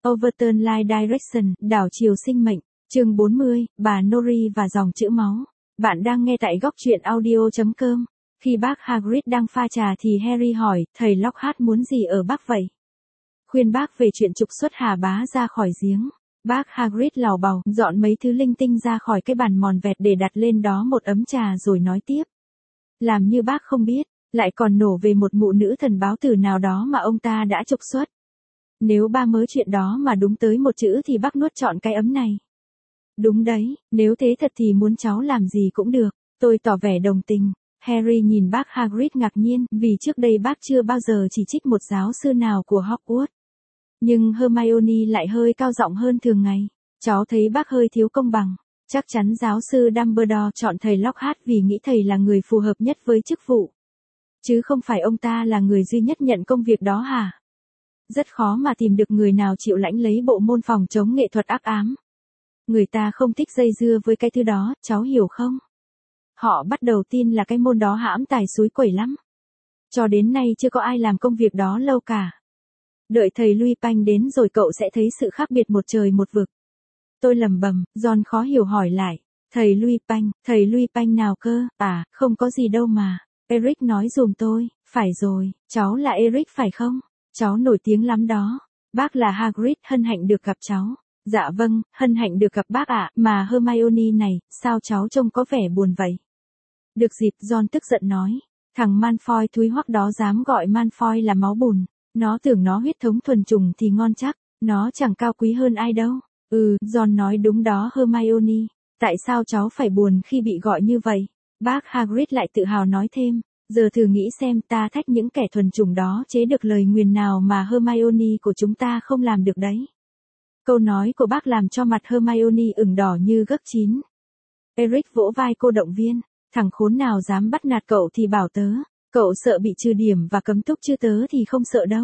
Overturn Life Direction, đảo chiều sinh mệnh, chương 40, bà Nori và dòng chữ máu. Bạn đang nghe tại góc truyện audio.com. Khi bác Hagrid đang pha trà thì Harry hỏi, thầy Lockhart muốn gì ở bác vậy? Khuyên bác về chuyện trục xuất Hà Bá ra khỏi giếng. Bác Hagrid lào bào, dọn mấy thứ linh tinh ra khỏi cái bàn mòn vẹt để đặt lên đó một ấm trà rồi nói tiếp. Làm như bác không biết, lại còn nổ về một mụ nữ thần báo tử nào đó mà ông ta đã trục xuất. Nếu ba mớ chuyện đó mà đúng tới một chữ thì bác nuốt trọn cái ấm này. Đúng đấy, nếu thế thật thì muốn cháu làm gì cũng được, tôi tỏ vẻ đồng tình. Harry nhìn bác Hagrid ngạc nhiên, vì trước đây bác chưa bao giờ chỉ trích một giáo sư nào của Hogwarts. Nhưng Hermione lại hơi cao giọng hơn thường ngày. Cháu thấy bác hơi thiếu công bằng. Chắc chắn giáo sư Dumbledore chọn thầy Lockhart vì nghĩ thầy là người phù hợp nhất với chức vụ. Chứ không phải ông ta là người duy nhất nhận công việc đó hả? Rất khó mà tìm được người nào chịu lãnh lấy bộ môn phòng chống nghệ thuật ác ám. Người ta không thích dây dưa với cái thứ đó, cháu hiểu không? Họ bắt đầu tin là cái môn đó hãm tài xúi quẩy lắm. Cho đến nay chưa có ai làm công việc đó lâu cả. Đợi thầy Lupin đến rồi cậu sẽ thấy sự khác biệt một trời một vực. Tôi lẩm bẩm, John khó hiểu hỏi lại. Thầy Lupin nào cơ? À, không có gì đâu mà. Eric nói giùm tôi, phải rồi, cháu là Eric phải không? Cháu nổi tiếng lắm đó. Bác là Hagrid, hân hạnh được gặp cháu. Dạ vâng, hân hạnh được gặp bác ạ. Mà Hermione này, sao cháu trông có vẻ buồn vậy? Được dịp, John tức giận nói. Thằng Malfoy thúi hoắc đó dám gọi Malfoy là máu bùn. Nó tưởng nó huyết thống thuần chủng thì ngon chắc. Nó chẳng cao quý hơn ai đâu. John nói đúng đó Hermione. Tại sao cháu phải buồn khi bị gọi như vậy? Bác Hagrid lại tự hào nói thêm. Giờ thử nghĩ xem ta thách những kẻ thuần chủng đó chế được lời nguyền nào mà Hermione của chúng ta không làm được đấy. Câu nói của bác làm cho mặt Hermione ửng đỏ như gấc chín. Eric vỗ vai cô động viên. Thằng khốn nào dám bắt nạt cậu thì bảo tớ. Cậu sợ bị trừ điểm và cấm túc chứ tớ thì không sợ đâu.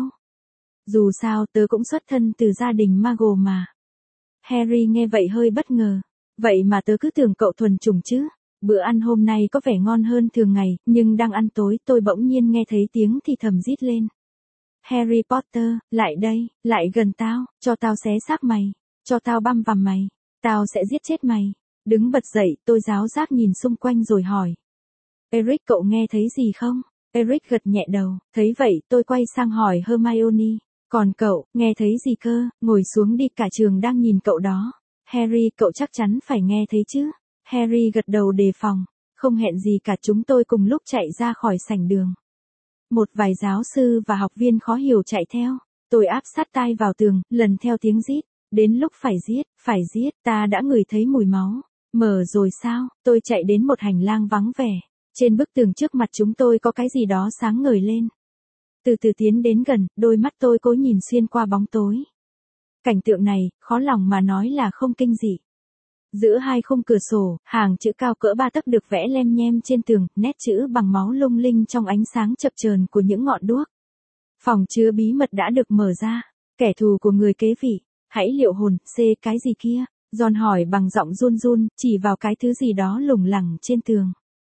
Dù sao tớ cũng xuất thân từ gia đình Muggle mà. Harry nghe vậy hơi bất ngờ. Vậy mà tớ cứ tưởng cậu thuần chủng chứ. Bữa ăn hôm nay có vẻ ngon hơn thường ngày, nhưng đang ăn tối tôi bỗng nhiên nghe thấy tiếng thì thầm rít lên. Harry Potter, lại đây, lại gần tao, cho tao xé xác mày, cho tao băm vằm mày, tao sẽ giết chết mày. Đứng bật dậy, tôi giáo giác nhìn xung quanh rồi hỏi. Eric cậu nghe thấy gì không? Eric gật nhẹ đầu, thấy vậy tôi quay sang hỏi Hermione. Còn cậu, nghe thấy gì cơ? Ngồi xuống đi, cả trường đang nhìn cậu đó. Harry cậu chắc chắn phải nghe thấy chứ? Harry gật đầu đề phòng. Không hẹn gì cả, chúng tôi cùng lúc chạy ra khỏi sảnh đường. Một vài giáo sư và học viên khó hiểu chạy theo. Tôi áp sát tai vào tường, lần theo tiếng rít. Đến lúc phải giết, ta đã ngửi thấy mùi máu. Mở rồi sao? Tôi chạy đến một hành lang vắng vẻ. Trên bức tường trước mặt chúng tôi có cái gì đó sáng ngời lên. Từ từ tiến đến gần, đôi mắt tôi cố nhìn xuyên qua bóng tối. Cảnh tượng này, khó lòng mà nói là không kinh dị. Giữa hai khung cửa sổ, hàng chữ cao cỡ 3 tấc được vẽ lem nhem trên tường, nét chữ bằng máu lung linh trong ánh sáng chập chờn của những ngọn đuốc. Phòng chứa bí mật đã được mở ra. Kẻ thù của người kế vị, hãy liệu hồn, cái gì kia? John hỏi bằng giọng run run, chỉ vào cái thứ gì đó lủng lẳng trên tường.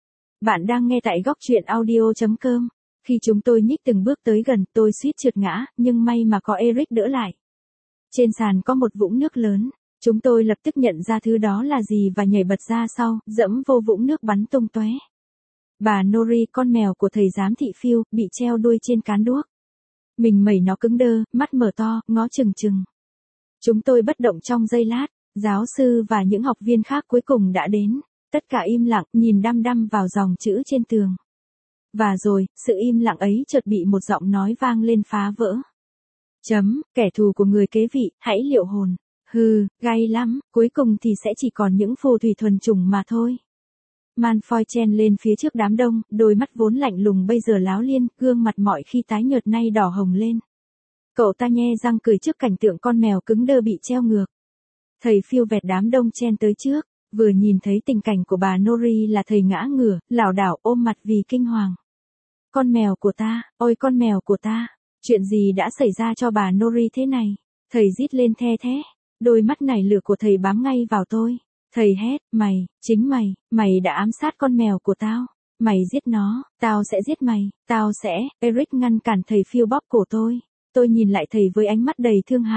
Bạn đang nghe tại góc truyện audio.com. Khi chúng tôi nhích từng bước tới gần, tôi suýt trượt ngã, nhưng may mà có Eric đỡ lại. Trên sàn có một vũng nước lớn. Chúng tôi lập tức nhận ra thứ đó là gì và nhảy bật ra sau, dẫm vô vũng nước bắn tung tóe. Bà Nori, con mèo của thầy giám thị Phil, bị treo đuôi trên cán đuốc. Mình mẩy nó cứng đơ, mắt mở to, ngó chừng chừng. Chúng tôi bất động trong giây lát, giáo sư và những học viên khác cuối cùng đã đến. Tất cả im lặng, nhìn đăm đăm vào dòng chữ trên tường. Và rồi, sự im lặng ấy chợt bị một giọng nói vang lên phá vỡ. Kẻ thù của người kế vị, hãy liệu hồn. Gay lắm, cuối cùng thì sẽ chỉ còn những phù thủy thuần chủng mà thôi. Malfoy chen lên phía trước đám đông, đôi mắt vốn lạnh lùng bây giờ láo liên, gương mặt mọi khi tái nhợt nay đỏ hồng lên. Cậu ta nhe răng cười trước cảnh tượng con mèo cứng đơ bị treo ngược. Thầy Phil vẹt đám đông chen tới trước, vừa nhìn thấy tình cảnh của bà Nori là thầy ngã ngửa, lảo đảo ôm mặt vì kinh hoàng. Con mèo của ta, ôi con mèo của ta, chuyện gì đã xảy ra cho bà Nori thế này? Thầy rít lên the thé. Đôi mắt nảy lửa của thầy bám ngay vào tôi. Thầy hét, chính mày đã ám sát con mèo của tao. Mày giết nó, tao sẽ giết mày, Eric ngăn cản thầy Phil bóp cổ tôi. Tôi nhìn lại thầy với ánh mắt đầy thương hại.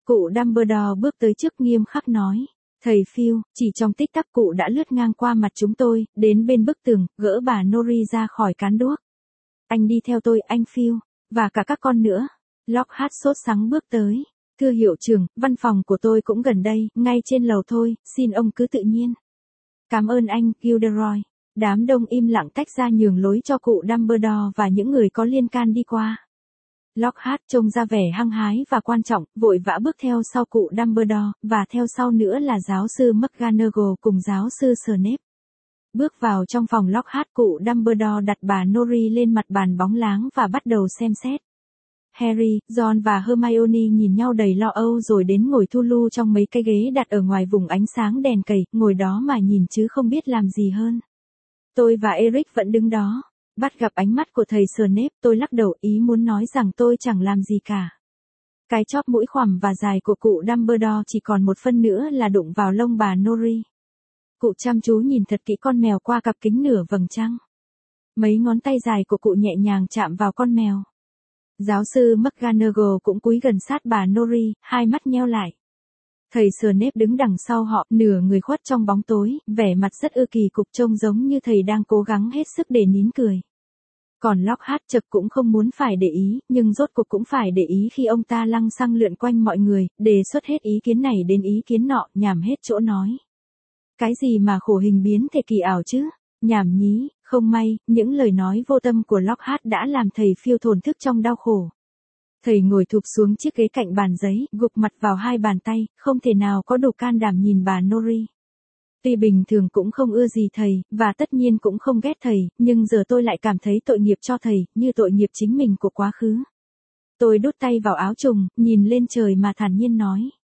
Cụ Dumbledore bước tới trước nghiêm khắc nói. Thầy Phil, chỉ trong tích tắc cụ đã lướt ngang qua mặt chúng tôi, đến bên bức tường, gỡ bà Nori ra khỏi cán đuốc. Anh đi theo tôi, anh Phil, và cả các con nữa. Lockhart sốt sắng bước tới. Thưa hiệu trưởng, văn phòng của tôi cũng gần đây, ngay trên lầu thôi, xin ông cứ tự nhiên. Cảm ơn anh, Gilderoy. Đám đông im lặng tách ra nhường lối cho cụ Dumbledore và những người có liên can đi qua. Lockhart trông ra vẻ hăng hái và quan trọng, vội vã bước theo sau cụ Dumbledore, và theo sau nữa là giáo sư McGonagall cùng giáo sư Snape. Bước vào trong phòng Lockhart, cụ Dumbledore đặt bà Nori lên mặt bàn bóng láng và bắt đầu xem xét. Harry, Ron và Hermione nhìn nhau đầy lo âu rồi đến ngồi thu lu trong mấy cái ghế đặt ở ngoài vùng ánh sáng đèn cầy, ngồi đó mà nhìn chứ không biết làm gì hơn. Tôi và Eric vẫn đứng đó. Bắt gặp ánh mắt của thầy Snape, tôi lắc đầu, ý muốn nói rằng tôi chẳng làm gì cả. Cái chóp mũi khoằm và dài của cụ Dumbledore chỉ còn một phân nữa là đụng vào lông bà Nori. Cụ chăm chú nhìn thật kỹ con mèo qua cặp kính nửa vầng trăng. Mấy ngón tay dài của cụ nhẹ nhàng chạm vào con mèo. Giáo sư McGonagall cũng cúi gần sát bà Nori, hai mắt nheo lại. Thầy Snape đứng đằng sau họ, nửa người khuất trong bóng tối, vẻ mặt rất kỳ cục, trông giống như thầy đang cố gắng hết sức để nín cười. Còn Lockhart chợt cũng không muốn phải để ý, nhưng rốt cuộc cũng phải để ý khi ông ta lăng xăng lượn quanh mọi người, đề xuất hết ý kiến này đến ý kiến nọ, nhảm hết chỗ nói. Cái gì mà khổ hình biến thể kỳ ảo chứ? Nhảm nhí, không may, những lời nói vô tâm của Lockhart đã làm thầy Phil thổn thức trong đau khổ. Thầy ngồi thụp xuống chiếc ghế cạnh bàn giấy, gục mặt vào hai bàn tay, không thể nào có đủ can đảm nhìn bà Nori. Tuy bình thường cũng không ưa gì thầy, và tất nhiên cũng không ghét thầy, nhưng giờ tôi lại cảm thấy tội nghiệp cho thầy, như tội nghiệp chính mình của quá khứ. Tôi đút tay vào áo trùng, nhìn lên trời mà thản nhiên nói.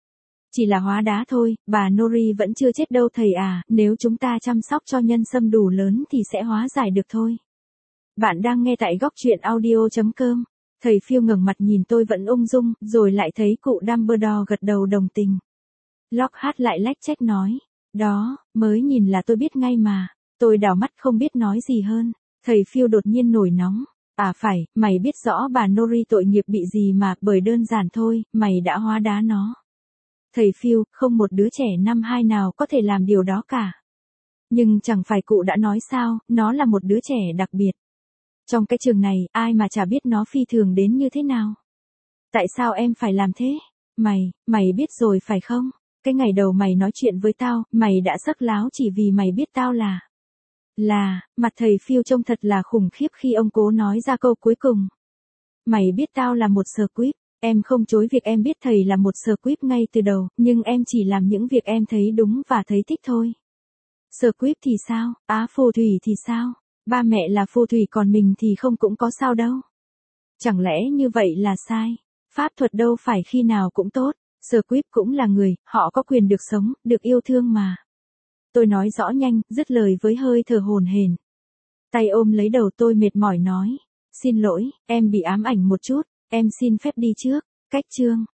Chỉ là hóa đá thôi, bà Nori vẫn chưa chết đâu thầy à, nếu chúng ta chăm sóc cho nhân sâm đủ lớn thì sẽ hóa giải được thôi. Bạn đang nghe tại góc truyện audio.com. Thầy Phil ngẩng mặt nhìn tôi vẫn ung dung, rồi lại thấy cụ Dumbledore gật đầu đồng tình. Lockhart lại lách chách nói. Đó, mới nhìn là tôi biết ngay mà. Tôi đảo mắt không biết nói gì hơn. Thầy Phil đột nhiên nổi nóng. À phải, mày biết rõ bà Nori tội nghiệp bị gì mà, bởi đơn giản thôi, mày đã hóa đá nó. Thầy Phil, không một đứa trẻ năm 2 nào có thể làm điều đó cả. Nhưng chẳng phải cụ đã nói sao, nó là một đứa trẻ đặc biệt. Trong cái trường này, ai mà chả biết nó phi thường đến như thế nào. Tại sao em phải làm thế? Mày biết rồi phải không? Cái ngày đầu mày nói chuyện với tao, mày đã sắc láo chỉ vì mày biết tao mặt thầy Phil trông thật là khủng khiếp khi ông cố nói ra câu cuối cùng. Mày biết tao là một Squib, em không chối việc em biết thầy là một Squib ngay từ đầu, nhưng em chỉ làm những việc em thấy đúng và thấy thích thôi. Squib thì sao? Phù thủy thì sao? Ba mẹ là phù thủy còn mình thì không cũng có sao đâu. Chẳng lẽ như vậy là sai? Pháp thuật đâu phải khi nào cũng tốt. Squib cũng là người, họ có quyền được sống, được yêu thương mà. Tôi nói rõ nhanh, dứt lời với hơi thở hổn hển. Tay ôm lấy đầu tôi mệt mỏi nói. Xin lỗi, em bị ám ảnh một chút, em xin phép đi trước. Cách chương.